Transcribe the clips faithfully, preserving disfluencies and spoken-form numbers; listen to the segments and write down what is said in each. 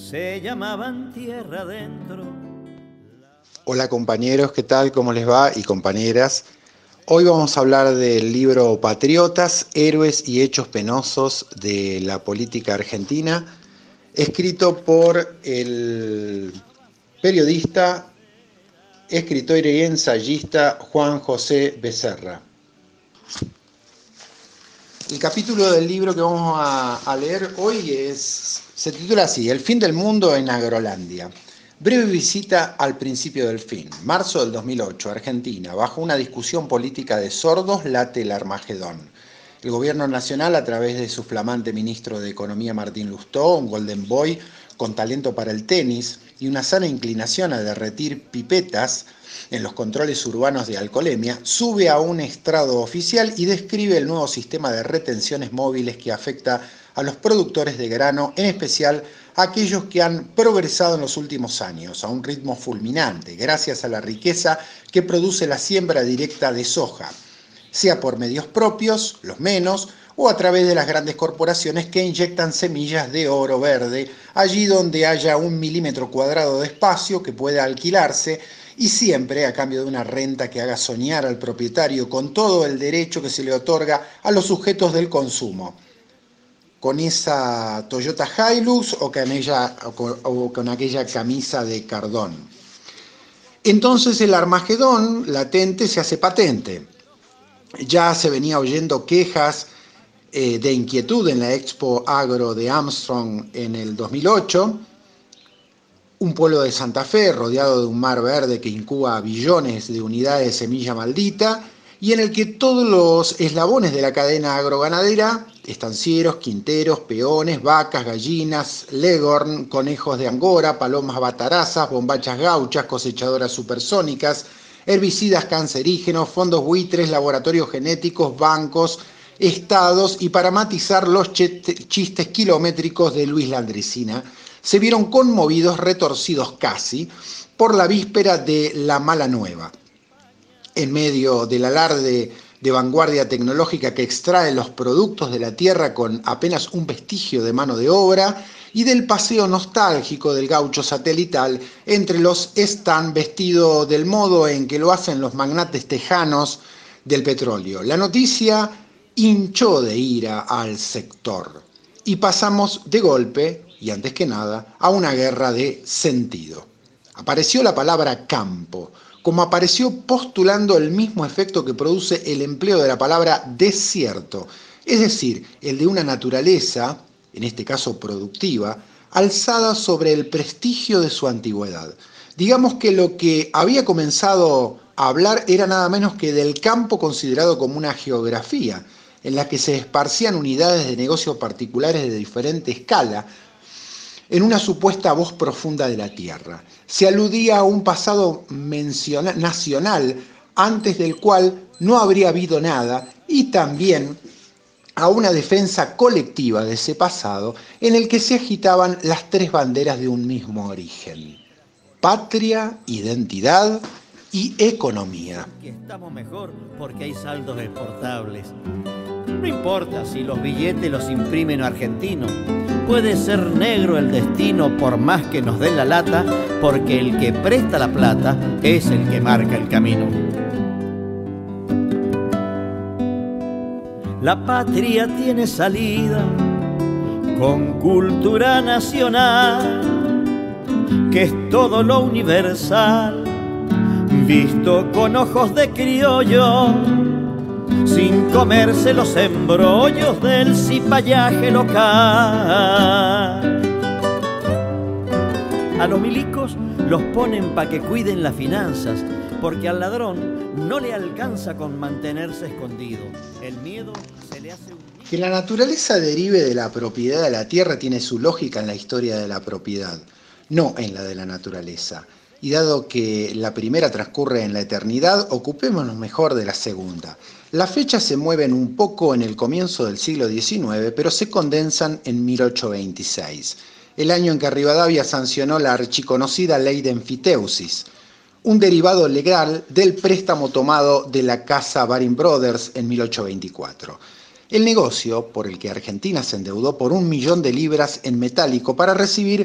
se llamaban tierra adentro. Hola compañeros, ¿qué tal? ¿Cómo les va? Y compañeras, hoy vamos a hablar del libro Patriotas, Héroes y Hechos Penosos de la Política Argentina, escrito por el periodista, escritor y ensayista Juan José Becerra. El capítulo del libro que vamos a, a leer hoy es, se titula así: El fin del mundo en Agrolandia. Breve visita al principio del fin. Marzo del dos mil ocho, Argentina. Bajo una discusión política de sordos late el Armagedón. El gobierno nacional, a través de su flamante ministro de Economía Martín Lustó, un golden boy con talento para el tenis y una sana inclinación a derretir pipetas en los controles urbanos de alcoholemia, sube a un estrado oficial y describe el nuevo sistema de retenciones móviles que afecta a los productores de grano, en especial a aquellos que han progresado en los últimos años a un ritmo fulminante, gracias a la riqueza que produce la siembra directa de soja, sea por medios propios, los menos, o a través de las grandes corporaciones que inyectan semillas de oro verde allí donde haya un milímetro cuadrado de espacio que pueda alquilarse, y siempre a cambio de una renta que haga soñar al propietario con todo el derecho que se le otorga a los sujetos del consumo, con esa Toyota Hilux o con, ella, o con, o con aquella camisa de Cardón. Entonces el Armagedón latente se hace patente. Ya se venía oyendo quejas eh, de inquietud en la Expo Agro de Armstrong en el dos mil ocho, un pueblo de Santa Fe rodeado de un mar verde que incuba billones de unidades de semilla maldita y en el que todos los eslabones de la cadena agroganadera, estancieros, quinteros, peones, vacas, gallinas, leghorn, conejos de Angora, palomas batarazas, bombachas gauchas, cosechadoras supersónicas, herbicidas cancerígenos, fondos buitres, laboratorios genéticos, bancos, estados y para matizar los chistes kilométricos de Luis Landricina, se vieron conmovidos, retorcidos casi, por la víspera de la mala nueva. En medio del alarde de vanguardia tecnológica que extrae los productos de la tierra con apenas un vestigio de mano de obra y del paseo nostálgico del gaucho satelital entre los stands vestido del modo en que lo hacen los magnates tejanos del petróleo. La noticia hinchó de ira al sector y pasamos de golpe, y antes que nada, a una guerra de sentido. Apareció la palabra campo, como apareció postulando el mismo efecto que produce el empleo de la palabra desierto, es decir, el de una naturaleza, en este caso productiva, alzada sobre el prestigio de su antigüedad. Digamos que lo que había comenzado a hablar era nada menos que del campo considerado como una geografía, en la que se esparcían unidades de negocio particulares de diferente escala, en una supuesta voz profunda de la tierra. Se aludía a un pasado nacional antes del cual no habría habido nada y también a una defensa colectiva de ese pasado en el que se agitaban las tres banderas de un mismo origen: patria, identidad y economía. Que estamos mejor porque hay saldos exportables. No importa si los billetes los imprimen argentinos. Puede ser negro el destino por más que nos den la lata, porque el que presta la plata es el que marca el camino. La patria tiene salida con cultura nacional, que es todo lo universal, visto con ojos de criollo, sin comerse los embrollos del cipallaje local. A los milicos los ponen pa' que cuiden las finanzas, porque al ladrón no le alcanza con mantenerse escondido. El miedo se le hace un... Que la naturaleza derive de la propiedad de la tierra tiene su lógica en la historia de la propiedad, no en la de la naturaleza. Y dado que la primera transcurre en la eternidad, ocupémonos mejor de la segunda. Las fechas se mueven un poco en el comienzo del siglo diecinueve, pero se condensan en mil ochocientos veintiséis, el año en que Rivadavia sancionó la archiconocida ley de enfiteusis, un derivado legal del préstamo tomado de la casa Baring Brothers en mil ochocientos veinticuatro. El negocio por el que Argentina se endeudó por un millón de libras en metálico para recibir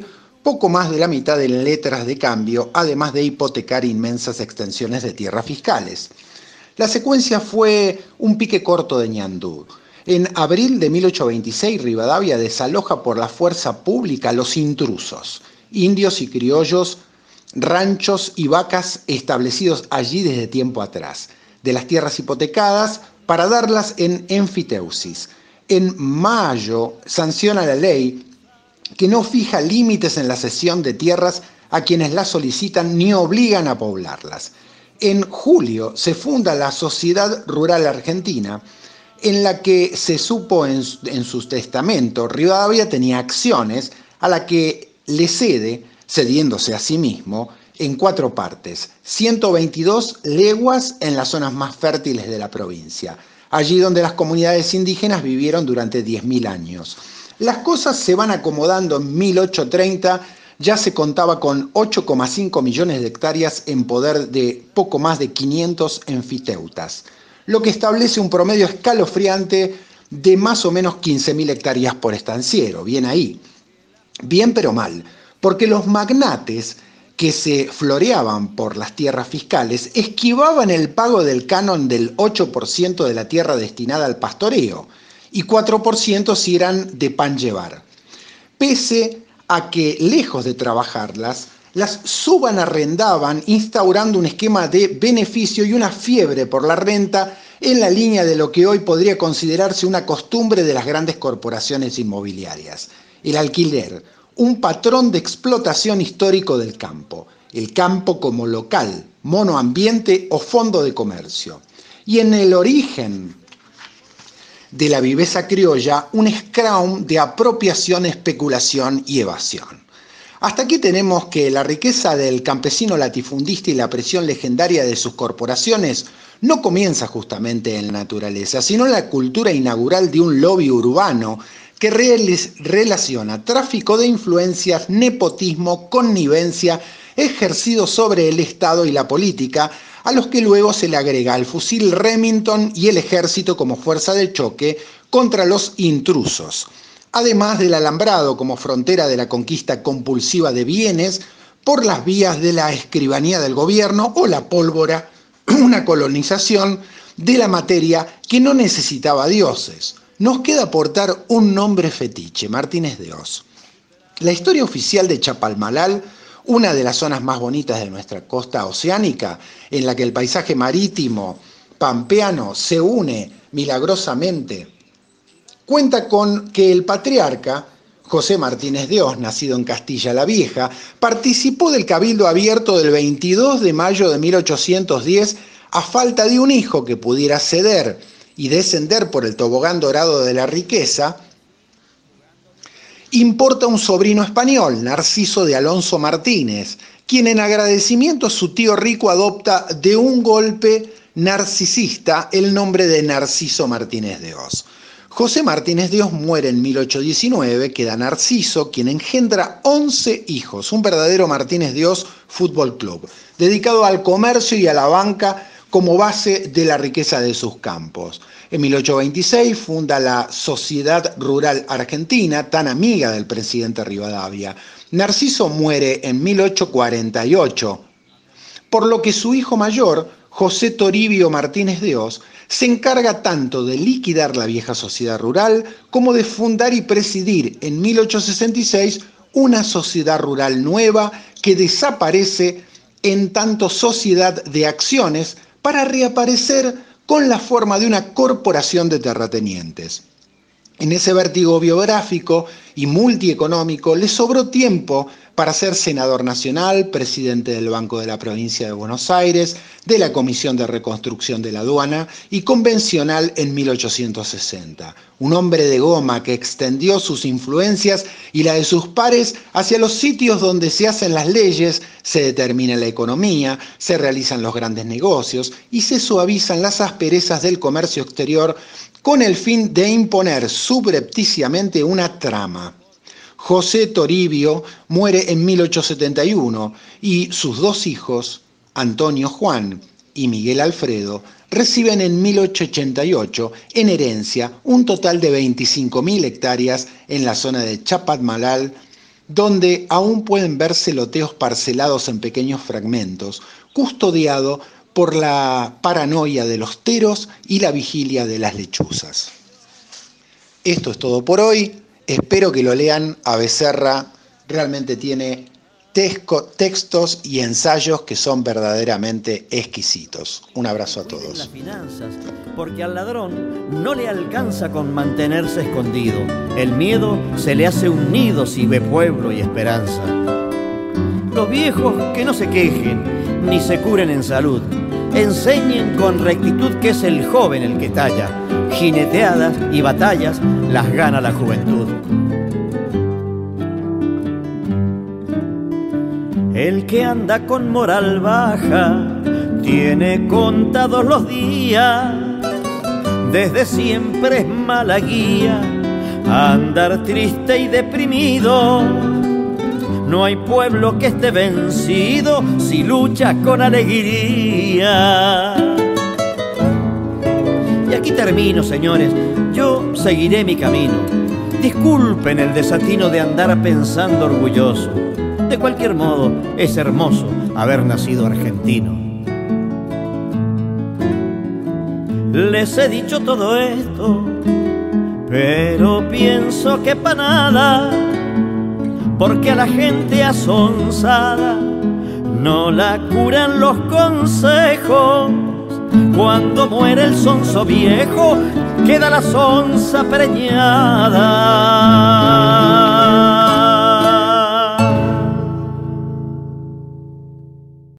poco más de la mitad en letras de cambio, además de hipotecar inmensas extensiones de tierras fiscales. La secuencia fue un pique corto de ñandú. En abril de mil ochocientos veintiséis, Rivadavia desaloja por la fuerza pública a los intrusos, indios y criollos, ranchos y vacas establecidos allí desde tiempo atrás, de las tierras hipotecadas para darlas en enfiteusis. En mayo sanciona la ley que no fija límites en la cesión de tierras a quienes las solicitan ni obligan a poblarlas. En julio se funda la Sociedad Rural Argentina, en la que se supo en, en sus testamentos, Rivadavia tenía acciones a la que le cede, cediéndose a sí mismo, en cuatro partes, ciento veintidós leguas en las zonas más fértiles de la provincia, allí donde las comunidades indígenas vivieron durante diez mil años. Las cosas se van acomodando en mil ochocientos treinta, ya se contaba con ocho coma cinco millones de hectáreas en poder de poco más de quinientos enfiteutas, lo que establece un promedio escalofriante de más o menos quince mil hectáreas por estanciero. Bien ahí. Bien pero mal, porque los magnates que se floreaban por las tierras fiscales esquivaban el pago del canon del ocho por ciento de la tierra destinada al pastoreo y cuatro por ciento si eran de pan llevar. Pese a que, lejos de trabajarlas, las subanarrendaban, instaurando un esquema de beneficio y una fiebre por la renta en la línea de lo que hoy podría considerarse una costumbre de las grandes corporaciones inmobiliarias. El alquiler, un patrón de explotación histórico del campo, el campo como local, monoambiente o fondo de comercio. Y en el origen de la viveza criolla, un scrum de apropiación, especulación y evasión. Hasta aquí tenemos que la riqueza del campesino latifundista y la presión legendaria de sus corporaciones no comienza justamente en la naturaleza, sino en la cultura inaugural de un lobby urbano que relaciona tráfico de influencias, nepotismo, connivencia, ejercido sobre el Estado y la política, a los que luego se le agrega el fusil Remington y el ejército como fuerza de choque contra los intrusos, además del alambrado como frontera de la conquista compulsiva de bienes por las vías de la escribanía del gobierno o la pólvora, una colonización de la materia que no necesitaba dioses. Nos queda aportar un nombre fetiche, Martínez de Oz. La historia oficial de Chapalmalal, una de las zonas más bonitas de nuestra costa oceánica, en la que el paisaje marítimo pampeano se une milagrosamente, cuenta con que el patriarca José Martínez de Oz, nacido en Castilla la Vieja, participó del Cabildo Abierto del veintidós de mayo de mil ochocientos diez a falta de un hijo que pudiera ceder y descender por el tobogán dorado de la riqueza. Importa un sobrino español, Narciso de Alonso Martínez, quien en agradecimiento a su tío rico adopta de un golpe narcisista el nombre de Narciso Martínez de Oz. José Martínez de Oz muere en mil ochocientos diecinueve, queda Narciso, quien engendra once hijos, un verdadero Martínez de Oz Fútbol Club, dedicado al comercio y a la banca como base de la riqueza de sus campos. En mil ochocientos veintiséis funda la Sociedad Rural Argentina, tan amiga del presidente Rivadavia. Narciso muere en mil ochocientos cuarenta y ocho, por lo que su hijo mayor, José Toribio Martínez de Oz, se encarga tanto de liquidar la vieja sociedad rural como de fundar y presidir en mil ochocientos sesenta y seis una sociedad rural nueva que desaparece en tanto sociedad de acciones para reaparecer con la forma de una corporación de terratenientes. En ese vértigo biográfico y multieconómico le sobró tiempo para ser senador nacional, presidente del Banco de la Provincia de Buenos Aires, de la Comisión de Reconstrucción de la Aduana y convencional en mil ochocientos sesenta. Un hombre de goma que extendió sus influencias y la de sus pares hacia los sitios donde se hacen las leyes, se determina la economía, se realizan los grandes negocios y se suavizan las asperezas del comercio exterior con el fin de imponer subrepticiamente una trama. José Toribio muere en mil ochocientos setenta y uno y sus dos hijos, Antonio Juan y Miguel Alfredo, reciben en mil ochocientos ochenta y ocho en herencia un total de veinticinco mil hectáreas en la zona de Chapalmalal, donde aún pueden verse loteos parcelados en pequeños fragmentos, custodiado por la paranoia de los teros y la vigilia de las lechuzas. Esto es todo por hoy. Espero que lo lean a Becerra. Realmente tiene textos y ensayos que son verdaderamente exquisitos. Un abrazo a todos. Las finanzas, porque al ladrón no le alcanza con mantenerse escondido. El miedo se le hace un nido si ve pueblo y esperanza. Los viejos que no se quejen ni se curen en salud, enseñen con rectitud que es el joven el que talla. Jineteadas y batallas las gana la juventud. El que anda con moral baja tiene contados los días, desde siempre es mala guía andar triste y deprimido. No hay pueblo que esté vencido si lucha con alegría. Y aquí termino, señores, yo seguiré mi camino. Disculpen el desatino de andar pensando orgulloso. De cualquier modo, es hermoso haber nacido argentino. Les he dicho todo esto, pero pienso que pa' nada, porque a la gente asonsada no la curan los consejos. Cuando muere el sonso viejo, queda la sonza preñada.